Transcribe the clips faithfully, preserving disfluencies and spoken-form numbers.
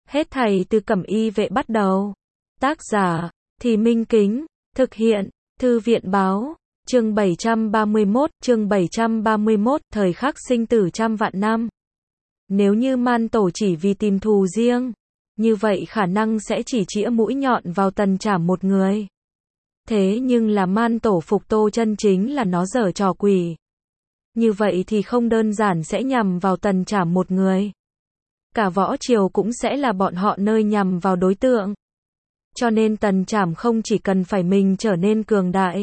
Hết thảy từ Cẩm Y Vệ bắt đầu. Tác giả, Thì Minh Kính, thực hiện, Thư viện Báo, chương bảy trăm ba mươi mốt, chương bảy trăm ba mươi mốt, thời khắc sinh tử trăm vạn năm. Nếu như Man Tổ chỉ vì tìm thù riêng, như vậy khả năng sẽ chỉ chĩa mũi nhọn vào Tần Trảm một người. Thế nhưng là Man Tổ phục Tô chân chính là nó giở trò quỷ. Như vậy thì không đơn giản sẽ nhằm vào Tần Trảm một người. Cả võ triều cũng sẽ là bọn họ nơi nhằm vào đối tượng. Cho nên Tần Trảm không chỉ cần phải mình trở nên cường đại,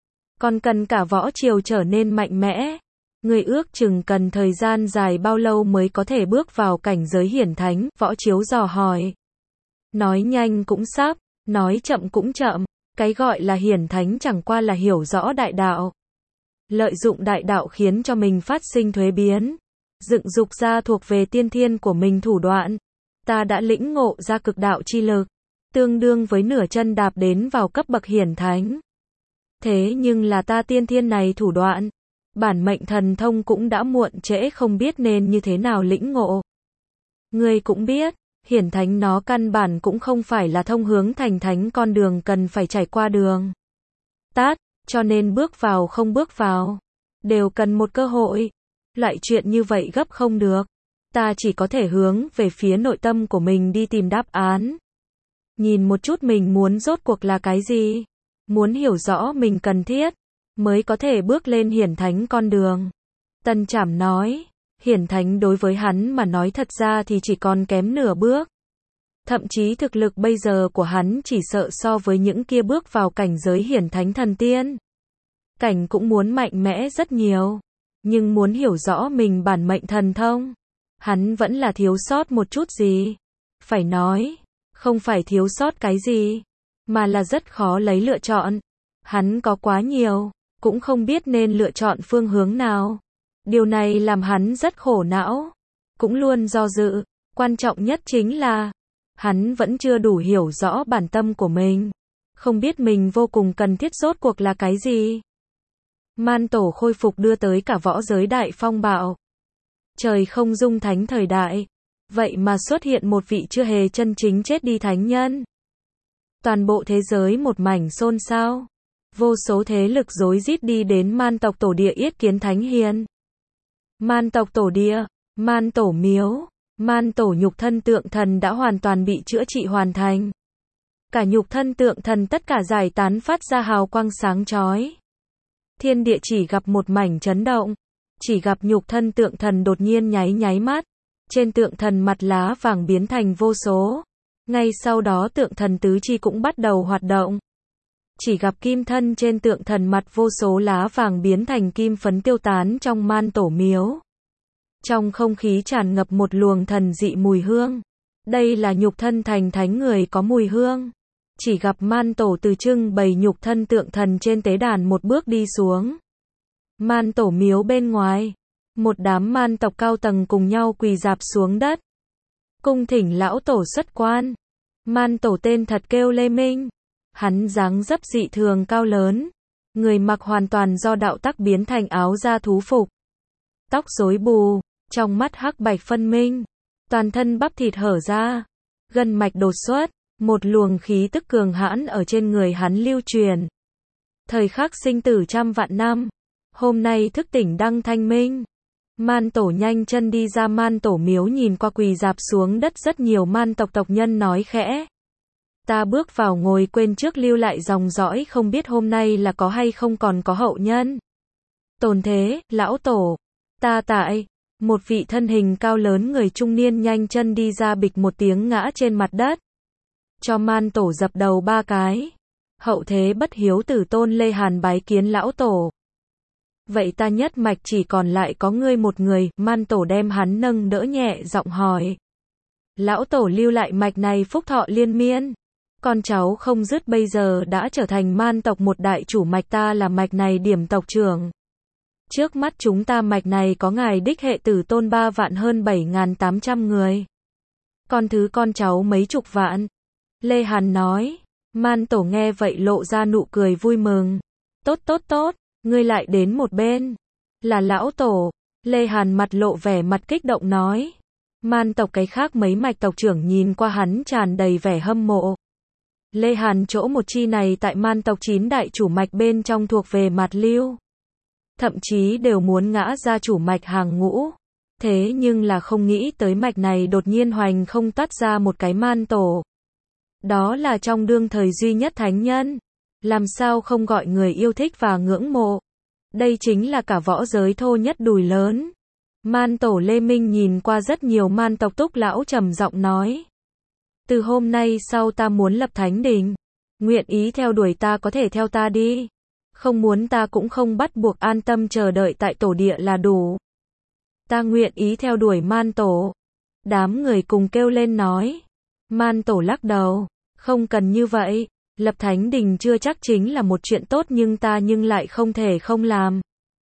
còn cần cả võ triều trở nên mạnh mẽ. Người ước chừng cần thời gian dài bao lâu mới có thể bước vào cảnh giới hiển thánh, Võ Chiếu dò hỏi. Nói nhanh cũng sắp, nói chậm cũng chậm, cái gọi là hiển thánh chẳng qua là hiểu rõ đại đạo. Lợi dụng đại đạo khiến cho mình phát sinh thuế biến, dựng dục ra thuộc về tiên thiên của mình thủ đoạn. Ta đã lĩnh ngộ ra cực đạo chi lực, tương đương với nửa chân đạp đến vào cấp bậc hiển thánh. Thế nhưng là ta tiên thiên này thủ đoạn, bản mệnh thần thông cũng đã muộn trễ không biết nên như thế nào lĩnh ngộ. Ngươi cũng biết, hiển thánh nó căn bản cũng không phải là thông hướng thành thánh con đường cần phải trải qua đường tắt, cho nên bước vào không bước vào, đều cần một cơ hội. Loại chuyện như vậy gấp không được. Ta chỉ có thể hướng về phía nội tâm của mình đi tìm đáp án. Nhìn một chút mình muốn rốt cuộc là cái gì. Muốn hiểu rõ mình cần thiết, mới có thể bước lên hiển thánh con đường. Tần Trảm nói, hiển thánh đối với hắn mà nói thật ra thì chỉ còn kém nửa bước. Thậm chí thực lực bây giờ của hắn chỉ sợ so với những kia bước vào cảnh giới hiển thánh thần tiên. Cảnh cũng muốn mạnh mẽ rất nhiều. Nhưng muốn hiểu rõ mình bản mệnh thần thông, hắn vẫn là thiếu sót một chút gì. Phải nói, không phải thiếu sót cái gì, mà là rất khó lấy lựa chọn. Hắn có quá nhiều, cũng không biết nên lựa chọn phương hướng nào. Điều này làm hắn rất khổ não, cũng luôn do dự. Quan trọng nhất chính là, hắn vẫn chưa đủ hiểu rõ bản tâm của mình. Không biết mình vô cùng cần thiết rốt cuộc là cái gì. Man Tổ khôi phục đưa tới cả võ giới đại phong bạo. Trời không dung thánh thời đại. Vậy mà xuất hiện một vị chưa hề chân chính chết đi thánh nhân. Toàn bộ thế giới một mảnh xôn xao. Vô số thế lực rối rít đi đến Man tộc tổ địa yết kiến thánh hiền. Man tộc tổ địa, Man tổ miếu, Man tổ nhục thân tượng thần đã hoàn toàn bị chữa trị hoàn thành. Cả nhục thân tượng thần tất cả giải tán phát ra hào quang sáng chói. Thiên địa chỉ gặp một mảnh chấn động, chỉ gặp nhục thân tượng thần đột nhiên nháy nháy mắt, trên tượng thần mặt lá vàng biến thành vô số, ngay sau đó tượng thần tứ chi cũng bắt đầu hoạt động. Chỉ gặp kim thân trên tượng thần mặt vô số lá vàng biến thành kim phấn tiêu tán trong Man tổ miếu. Trong không khí tràn ngập một luồng thần dị mùi hương, đây là nhục thân thành thánh người có mùi hương. Chỉ gặp Man tổ từ trưng bày nhục thân tượng thần trên tế đàn một bước đi xuống. Man tổ miếu bên ngoài, một đám man tộc cao tầng cùng nhau quỳ rạp xuống đất. Cung thỉnh lão tổ xuất quan. Man tổ tên thật kêu Lê Minh. Hắn dáng dấp dị thường cao lớn. Người mặc hoàn toàn do đạo tắc biến thành áo da thú phục. Tóc rối bù, trong mắt hắc bạch phân minh. Toàn thân bắp thịt hở ra. Gân mạch đột xuất. Một luồng khí tức cường hãn ở trên người hắn lưu truyền. Thời khắc sinh tử trăm vạn năm. Hôm nay thức tỉnh đăng thanh minh. Man tổ nhanh chân đi ra Man tổ miếu nhìn qua quỳ rạp xuống đất rất nhiều man tộc tộc nhân nói khẽ. Ta bước vào ngồi quên trước lưu lại dòng dõi không biết hôm nay là có hay không còn có hậu nhân. Tồn thế, lão tổ. Ta tại. Một vị thân hình cao lớn người trung niên nhanh chân đi ra bịch một tiếng ngã trên mặt đất. Cho Man tổ dập đầu ba cái. Hậu thế bất hiếu tử tôn Lê Hàn bái kiến lão tổ. Vậy ta nhất mạch chỉ còn lại có ngươi một người. Man tổ đem hắn nâng đỡ nhẹ giọng hỏi. Lão tổ lưu lại mạch này phúc thọ liên miên. Con cháu không dứt bây giờ đã trở thành man tộc một đại chủ mạch, ta là mạch này điểm tộc trưởng. Trước mắt chúng ta mạch này có ngài đích hệ tử tôn ba vạn hơn bảy nghìn tám trăm người. Con thứ con cháu mấy chục vạn. Lê Hàn nói. Man tổ nghe vậy lộ ra nụ cười vui mừng. Tốt tốt tốt, ngươi lại đến một bên. Là lão tổ. Lê Hàn mặt lộ vẻ mặt kích động nói. Man tộc cái khác mấy mạch tộc trưởng nhìn qua hắn tràn đầy vẻ hâm mộ. Lê Hàn chỗ một chi này tại man tộc chín đại chủ mạch bên trong thuộc về Mạt Lưu. Thậm chí đều muốn ngã ra chủ mạch hàng ngũ. Thế nhưng là không nghĩ tới mạch này đột nhiên hoành không toát ra một cái man tổ. Đó là trong đương thời duy nhất thánh nhân. Làm sao không gọi người yêu thích và ngưỡng mộ. Đây chính là cả võ giới thô nhất đùi lớn. Man tổ Lê Minh nhìn qua rất nhiều man tộc túc lão trầm giọng nói. Từ hôm nay sau ta muốn lập thánh đình. Nguyện ý theo đuổi ta có thể theo ta đi. Không muốn ta cũng không bắt buộc, an tâm chờ đợi tại tổ địa là đủ. Ta nguyện ý theo đuổi man tổ. Đám người cùng kêu lên nói. Man tổ lắc đầu. Không cần như vậy. Lập thánh đình chưa chắc chính là một chuyện tốt nhưng ta nhưng lại không thể không làm.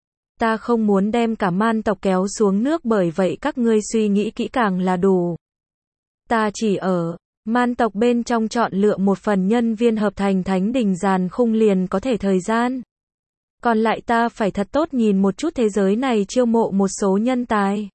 Ta không muốn đem cả man tộc kéo xuống nước, bởi vậy các ngươi suy nghĩ kỹ càng là đủ. Ta chỉ ở man tộc bên trong chọn lựa một phần nhân viên hợp thành thánh đình giàn khung liền có thể thời gian. Còn lại ta phải thật tốt nhìn một chút thế giới này, chiêu mộ một số nhân tài.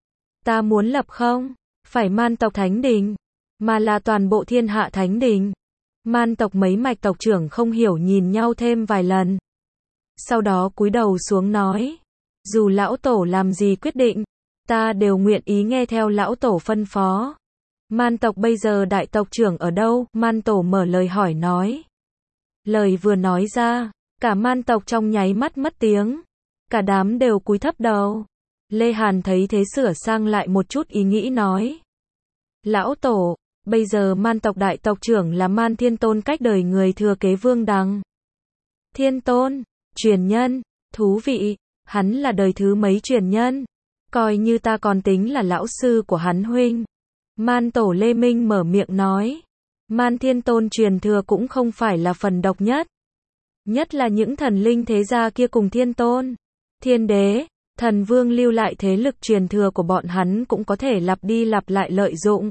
Ta muốn lập không phải man tộc thánh đình, mà là toàn bộ thiên hạ thánh đình. Man tộc mấy mạch tộc trưởng không hiểu nhìn nhau thêm vài lần. Sau đó cúi đầu xuống nói. Dù lão tổ làm gì quyết định, ta đều nguyện ý nghe theo lão tổ phân phó. Man tộc bây giờ đại tộc trưởng ở đâu? Man tổ mở lời hỏi nói. Lời vừa nói ra, cả man tộc trong nháy mắt mất tiếng. Cả đám đều cúi thấp đầu. Lê Hàn thấy thế sửa sang lại một chút ý nghĩ nói. Lão tổ, bây giờ man tộc đại tộc trưởng là Man Thiên Tôn, cách đời người thừa kế Vương Đằng. Thiên Tôn, truyền nhân, thú vị, hắn là đời thứ mấy truyền nhân? Coi như ta còn tính là lão sư của hắn huynh. Man tổ Lê Minh mở miệng nói. Man Thiên Tôn truyền thừa cũng không phải là phần độc nhất. Nhất là những thần linh thế gia kia cùng Thiên Tôn, Thiên Đế, Thần Vương lưu lại thế lực truyền thừa của bọn hắn cũng có thể lặp đi lặp lại lợi dụng.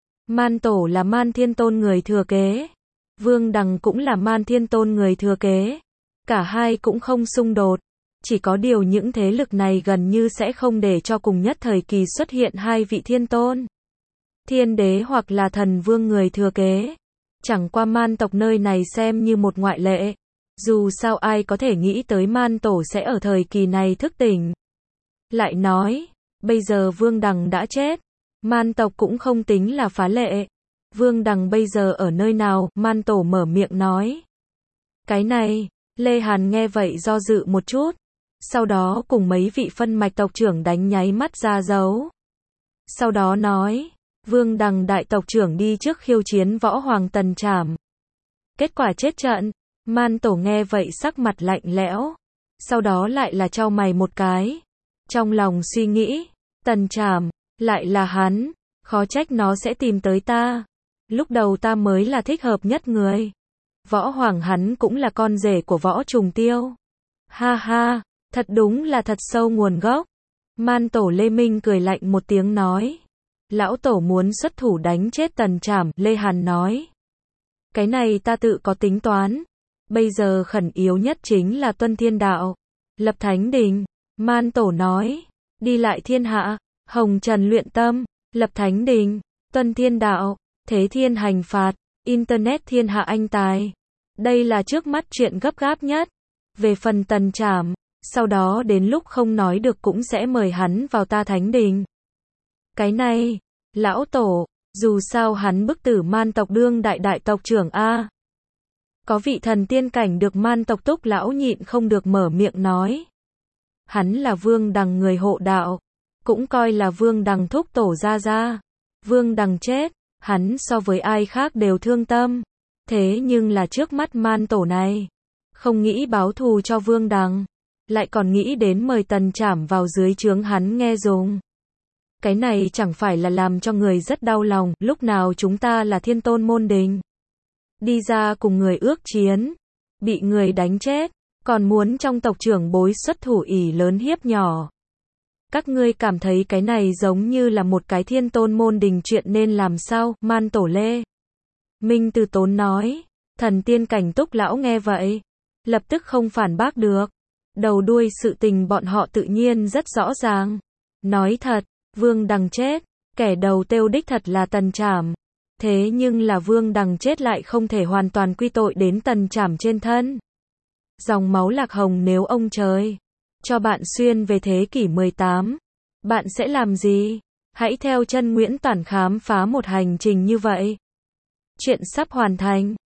Man tổ là Man Thiên Tôn người thừa kế. Vương Đằng cũng là Man Thiên Tôn người thừa kế. Cả hai cũng không xung đột. Chỉ có điều những thế lực này gần như sẽ không để cho cùng nhất thời kỳ xuất hiện hai vị Thiên Tôn, Thiên Đế hoặc là Thần Vương người thừa kế. Chẳng qua man tộc nơi này xem như một ngoại lệ. Dù sao ai có thể nghĩ tới man tổ sẽ ở thời kỳ này thức tỉnh. Lại nói, bây giờ Vương Đằng đã chết. Man tộc cũng không tính là phá lệ. Vương Đằng bây giờ ở nơi nào? Man tổ mở miệng nói. Cái này, Lê Hàn nghe vậy do dự một chút. Sau đó cùng mấy vị phân mạch tộc trưởng đánh nháy mắt ra dấu. Sau đó nói, Vương Đằng đại tộc trưởng đi trước khiêu chiến võ hoàng Tần Trảm. Kết quả chết trận. Man tổ nghe vậy sắc mặt lạnh lẽo. Sau đó lại là chau mày một cái. Trong lòng suy nghĩ, Tần Trảm, lại là hắn, khó trách nó sẽ tìm tới ta. Lúc đầu ta mới là thích hợp nhất người. Võ hoàng hắn cũng là con rể của Võ Trùng Tiêu. Ha ha, thật đúng là thật sâu nguồn gốc. Man tổ Lê Minh cười lạnh một tiếng nói. Lão tổ muốn xuất thủ đánh chết Tần Trảm, Lê Hàn nói. Cái này ta tự có tính toán. Bây giờ khẩn yếu nhất chính là tuân thiên đạo. Lập thánh đình. Man tổ nói. Đi lại thiên hạ. Hồng trần luyện tâm. Lập thánh đình. Tuân thiên đạo. Thế thiên hành phạt. Internet thiên hạ anh tài. Đây là trước mắt chuyện gấp gáp nhất. Về phần Tần Trảm, sau đó đến lúc không nói được cũng sẽ mời hắn vào ta thánh đình. Cái này, lão tổ, dù sao hắn bức tử man tộc đương đại đại tộc trưởng A. Có vị thần tiên cảnh được man tộc túc lão nhịn không được mở miệng nói. Hắn là Vương Đằng người hộ đạo, cũng coi là Vương Đằng thúc tổ gia gia. Vương Đằng chết, hắn so với ai khác đều thương tâm. Thế nhưng là trước mắt man tổ này, không nghĩ báo thù cho Vương Đằng, lại còn nghĩ đến mời Tần Trảm vào dưới trướng hắn nghe dùng. Cái này chẳng phải là làm cho người rất đau lòng. Lúc nào chúng ta là Thiên Tôn môn đình, đi ra cùng người ước chiến, bị người đánh chết, còn muốn trong tộc trưởng bối xuất thủ ỷ lớn hiếp nhỏ. Các ngươi cảm thấy cái này giống như là một cái Thiên Tôn môn đình chuyện nên làm sao? Man tổ Lê Minh từ tốn nói. Thần tiên cảnh túc lão nghe vậy, lập tức không phản bác được. Đầu đuôi sự tình bọn họ tự nhiên rất rõ ràng. Nói thật, Vương Đằng chết, Kẻ đầu tiêu đích thật là Tần Trảm. Thế nhưng là Vương Đằng chết lại không thể hoàn toàn quy tội đến Tần Trảm trên thân. Dòng máu Lạc Hồng nếu ông trời cho bạn xuyên về thế kỷ mười tám, bạn sẽ làm gì? Hãy theo chân Nguyễn Toản khám phá một hành trình như vậy. Chuyện sắp hoàn thành.